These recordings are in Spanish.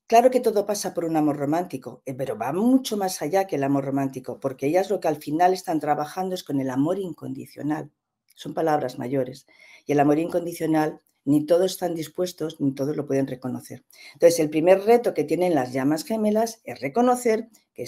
Claro que todo pasa por un amor romántico, pero va mucho más allá que el amor romántico, porque ellas lo que al final están trabajando es con el amor incondicional. Son palabras mayores. Y el amor incondicional ni todos están dispuestos, ni todos lo pueden reconocer. Entonces, el primer reto que tienen las llamas gemelas es reconocer que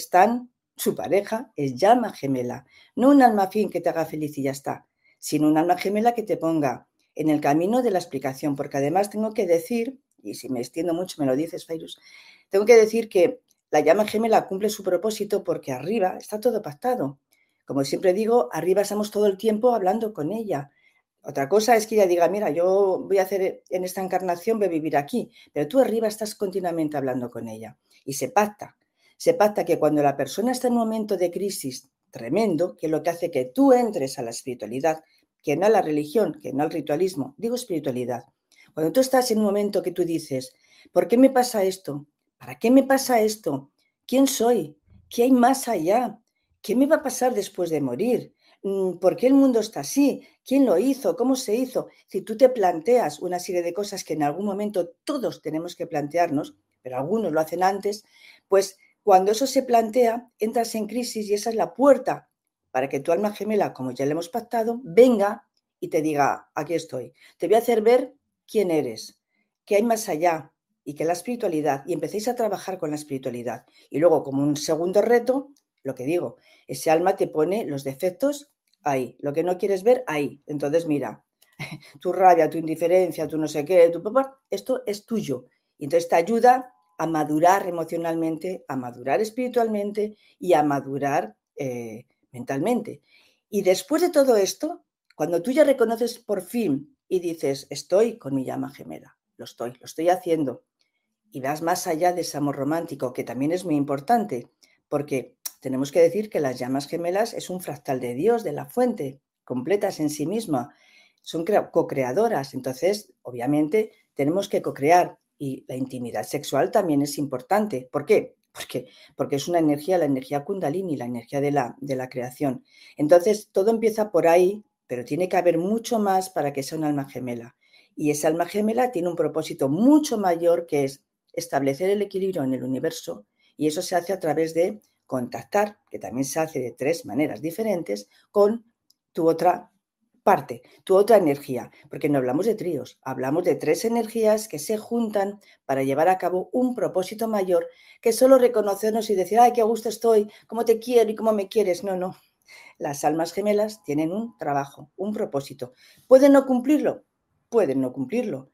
su pareja es llama gemela, no un alma afín que te haga feliz y ya está, sino un alma gemela que te ponga en el camino de la explicación, porque además tengo que decir, y si me extiendo mucho me lo dices, Fairuz, tengo que decir que la llama gemela cumple su propósito porque arriba está todo pactado. Como siempre digo, arriba estamos todo el tiempo hablando con ella. Otra cosa es que ella diga, mira, yo voy a hacer en esta encarnación, voy a vivir aquí, pero tú arriba estás continuamente hablando con ella. Y se pacta. Se pacta que cuando la persona está en un momento de crisis tremendo, que es lo que hace que tú entres a la espiritualidad, que no a la religión, que no al ritualismo, digo espiritualidad. Cuando tú estás en un momento que tú dices, ¿por qué me pasa esto? ¿Para qué me pasa esto? ¿Quién soy? ¿Qué hay más allá? ¿Qué me va a pasar después de morir? ¿Por qué el mundo está así? ¿Quién lo hizo? ¿Cómo se hizo? Si tú te planteas una serie de cosas que en algún momento todos tenemos que plantearnos, pero algunos lo hacen antes, pues cuando eso se plantea, entras en crisis y esa es la puerta para que tu alma gemela, como ya le hemos pactado, venga y te diga, aquí estoy. Te voy a hacer ver quién eres, qué hay más allá, y que la espiritualidad, y empecéis a trabajar con la espiritualidad. Y luego, como un segundo reto, lo que digo, ese alma te pone los defectos ahí, lo que no quieres ver ahí. Entonces, mira, tu rabia, tu indiferencia, tu no sé qué, tu papá, esto es tuyo. Y entonces te ayuda a madurar emocionalmente, a madurar espiritualmente y a madurar mentalmente. Y después de todo esto, cuando tú ya reconoces por fin y dices, estoy con mi llama gemela, lo estoy haciendo, y vas más allá de ese amor romántico, que también es muy importante, porque tenemos que decir que las llamas gemelas es un fractal de Dios, de la fuente, completas en sí misma, son co-creadoras, entonces obviamente tenemos que co-crear y la intimidad sexual también es importante. ¿Por qué? Porque es una energía, la energía kundalini, la energía de la creación. Entonces todo empieza por ahí, pero tiene que haber mucho más para que sea un alma gemela. Y esa alma gemela tiene un propósito mucho mayor, que es establecer el equilibrio en el universo, y eso se hace a través de contactar, que también se hace de 3 maneras diferentes, con tu otra parte, tu otra energía, porque no hablamos de tríos, hablamos de 3 energías que se juntan para llevar a cabo un propósito mayor que solo reconocernos y decir, ay, qué a gusto estoy, cómo te quiero y cómo me quieres. No, no. Las almas gemelas tienen un trabajo, un propósito. ¿Pueden no cumplirlo? Pueden no cumplirlo.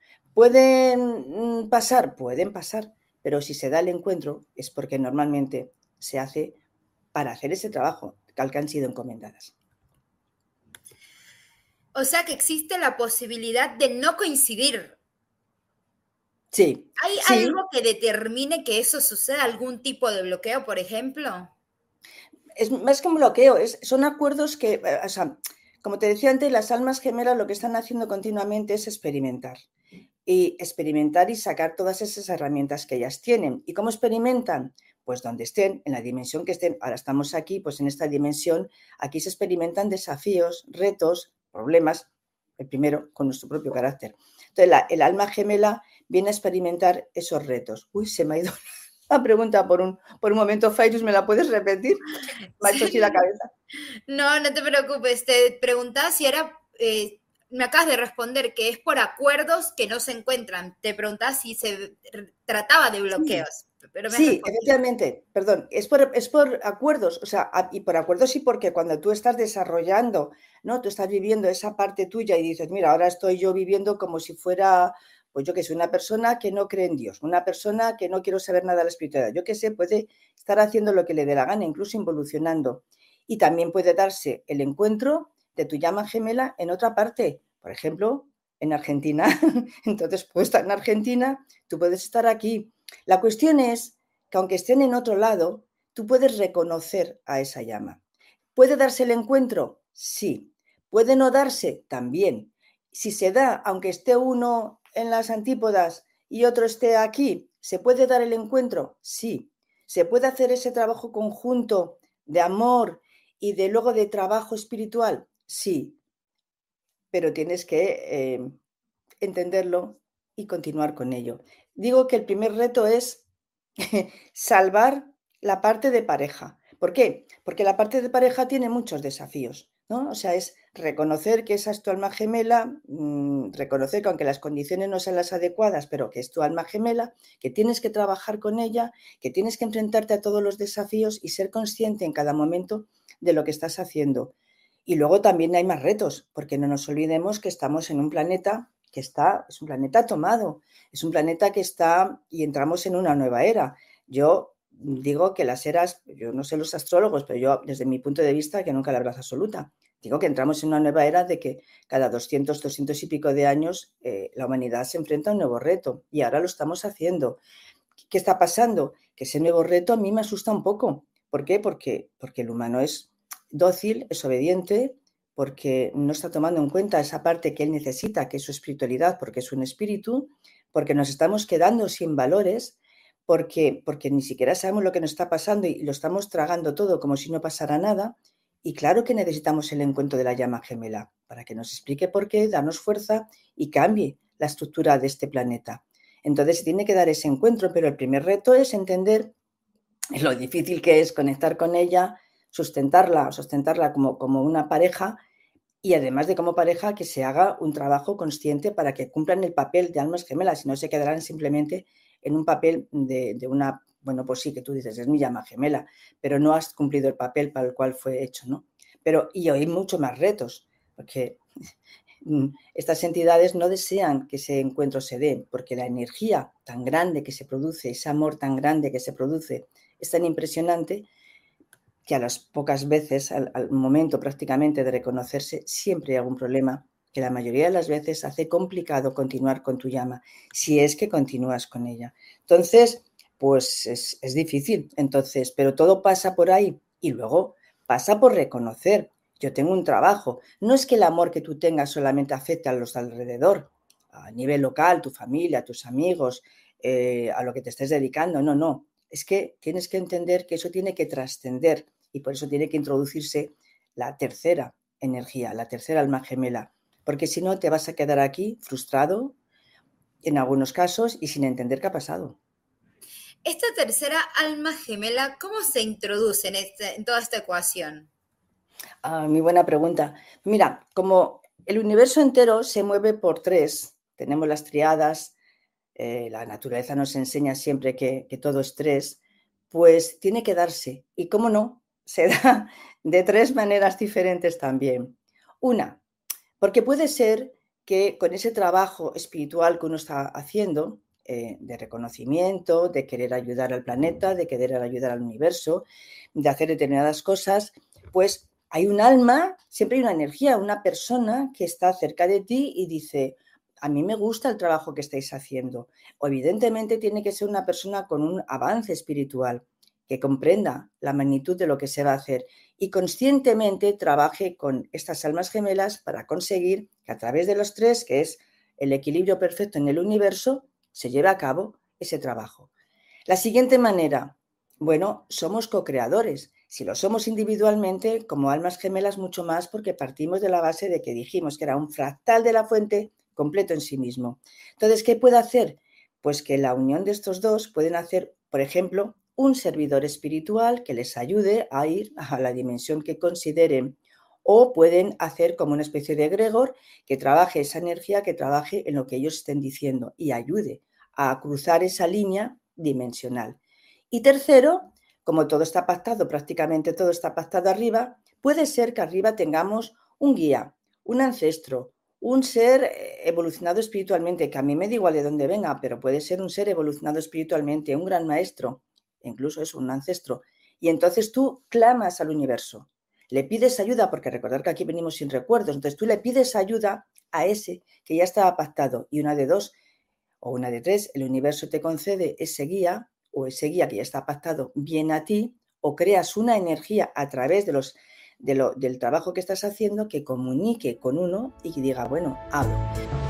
¿Pueden pasar? Pueden pasar. Pero si se da el encuentro es porque normalmente se hace para hacer ese trabajo al que han sido encomendadas. O sea que existe la posibilidad de no coincidir. Sí, ¿Hay sí, algo que determine que eso suceda? ¿Algún tipo de bloqueo, por ejemplo? es más que un bloqueo, son acuerdos que, o sea, como te decía antes, las almas gemelas lo que están haciendo continuamente es experimentar. Y experimentar y sacar todas esas herramientas que ellas tienen. ¿Y cómo experimentan? Pues donde estén, en la dimensión que estén. Ahora estamos aquí, pues en esta dimensión, aquí se experimentan desafíos, retos, problemas, el primero con nuestro propio carácter. Entonces, el alma gemela viene a experimentar esos retos. Uy, se me ha ido la pregunta por un momento, Fairuz, ¿me la puedes repetir? Me ha hecho así la Sí. cabeza. No, no te preocupes. Te preguntaba si era, me acabas de responder que es por acuerdos que no se encuentran. Te preguntaba si se trataba de Sí, bloqueos, pero me has sí, respondido. efectivamente, perdón, es por acuerdos, o sea, y por acuerdos sí, porque cuando tú estás desarrollando, ¿no? Tú estás viviendo esa parte tuya y dices, mira, ahora estoy yo viviendo como si fuera, pues yo que sé, una persona que no cree en Dios, una persona que no quiero saber nada de la espiritualidad, yo que sé, puede estar haciendo lo que le dé la gana, incluso involucionando. Y también puede darse el encuentro de tu llama gemela en otra parte, por ejemplo, en Argentina. Entonces, puedes estar en Argentina, tú puedes estar aquí. La cuestión es que aunque estén en otro lado, tú puedes reconocer a esa llama. ¿Puede darse el encuentro? Sí. ¿Puede no darse? También. Si se da, aunque esté uno en las antípodas y otro esté aquí, ¿se puede dar el encuentro? Sí. ¿Se puede hacer ese trabajo conjunto de amor y de luego de trabajo espiritual? Sí. Pero tienes que entenderlo y continuar con ello. Digo que el primer reto es salvar la parte de pareja. ¿Por qué? Porque la parte de pareja tiene muchos desafíos, ¿no? O sea, es reconocer que esa es tu alma gemela, reconocer que aunque las condiciones no sean las adecuadas, pero que es tu alma gemela, que tienes que trabajar con ella, que tienes que enfrentarte a todos los desafíos y ser consciente en cada momento de lo que estás haciendo. Y luego también hay más retos, porque no nos olvidemos que estamos en un planeta que es un planeta tomado, es un planeta que está y entramos en una nueva era. Yo digo que las eras, yo no sé los astrólogos, pero yo desde mi punto de vista, que nunca la verdad absoluta, digo que entramos en una nueva era de que cada 200 y pico de años la humanidad se enfrenta a un nuevo reto y ahora lo estamos haciendo. ¿Qué está pasando? Que ese nuevo reto a mí me asusta un poco. ¿Por qué? Porque el humano es dócil, es obediente, porque no está tomando en cuenta esa parte que él necesita, que es su espiritualidad, porque es un espíritu, porque nos estamos quedando sin valores, porque ni siquiera sabemos lo que nos está pasando y lo estamos tragando todo como si no pasara nada. Y claro que necesitamos el encuentro de la llama gemela para que nos explique por qué, darnos fuerza y cambie la estructura de este planeta. Entonces se tiene que dar ese encuentro, pero el primer reto es entender lo difícil que es conectar con ella, sostentarla como una pareja y además de como pareja que se haga un trabajo consciente para que cumplan el papel de almas gemelas y no se quedarán simplemente en un papel de una, bueno, pues sí, que tú dices, es mi llama gemela, pero no has cumplido el papel para el cual fue hecho, ¿no? Pero, y hay mucho más retos, porque estas entidades no desean que ese encuentro se dé, porque la energía tan grande que se produce, ese amor tan grande que se produce, es tan impresionante que a las pocas veces, al momento prácticamente de reconocerse, siempre hay algún problema que la mayoría de las veces hace complicado continuar con tu llama, si es que continúas con ella. Entonces, pues es difícil, entonces, pero todo pasa por ahí y luego pasa por reconocer. Yo tengo un trabajo. No es que el amor que tú tengas solamente afecte a los alrededor, a nivel local, tu familia, tus amigos, a lo que te estés dedicando. No, no. Es que tienes que entender que eso tiene que trascender y por eso tiene que introducirse la tercera energía, la tercera alma gemela, porque si no te vas a quedar aquí frustrado en algunos casos y sin entender qué ha pasado. Esta tercera alma gemela, ¿cómo se introduce en toda esta ecuación? Muy buena pregunta. Mira, como el universo entero se mueve por tres, tenemos las triadas, la naturaleza nos enseña siempre que todo es tres, pues tiene que darse. Y cómo no, se da de tres maneras diferentes también. Una, porque puede ser que con ese trabajo espiritual que uno está haciendo, de reconocimiento, de querer ayudar al planeta, de querer ayudar al universo, de hacer determinadas cosas, pues hay un alma, siempre hay una energía, una persona que está cerca de ti y dice, a mí me gusta el trabajo que estáis haciendo. O evidentemente tiene que ser una persona con un avance espiritual, que comprenda la magnitud de lo que se va a hacer y conscientemente trabaje con estas almas gemelas para conseguir que a través de los tres, que es el equilibrio perfecto en el universo, se lleve a cabo ese trabajo. La siguiente manera, bueno, somos co-creadores. Si lo somos individualmente, como almas gemelas, mucho más, porque partimos de la base de que dijimos que era un fractal de la fuente completo en sí mismo. Entonces, ¿qué puede hacer? Pues que la unión de estos dos pueden hacer, por ejemplo, un servidor espiritual que les ayude a ir a la dimensión que consideren, o pueden hacer como una especie de egregor que trabaje esa energía, que trabaje en lo que ellos estén diciendo y ayude a cruzar esa línea dimensional. Y tercero, como todo está pactado, prácticamente todo está pactado arriba, puede ser que arriba tengamos un guía, un ancestro, un ser evolucionado espiritualmente, que a mí me da igual de dónde venga, pero puede ser un ser evolucionado espiritualmente, un gran maestro, incluso es un ancestro. Y entonces tú clamas al universo, le pides ayuda, porque recordar que aquí venimos sin recuerdos, entonces tú le pides ayuda a ese que ya estaba pactado y una de dos o una de tres, el universo te concede ese guía o ese guía que ya está pactado bien a ti o creas una energía a través del trabajo que estás haciendo que comunique con uno y que diga, bueno, hablo.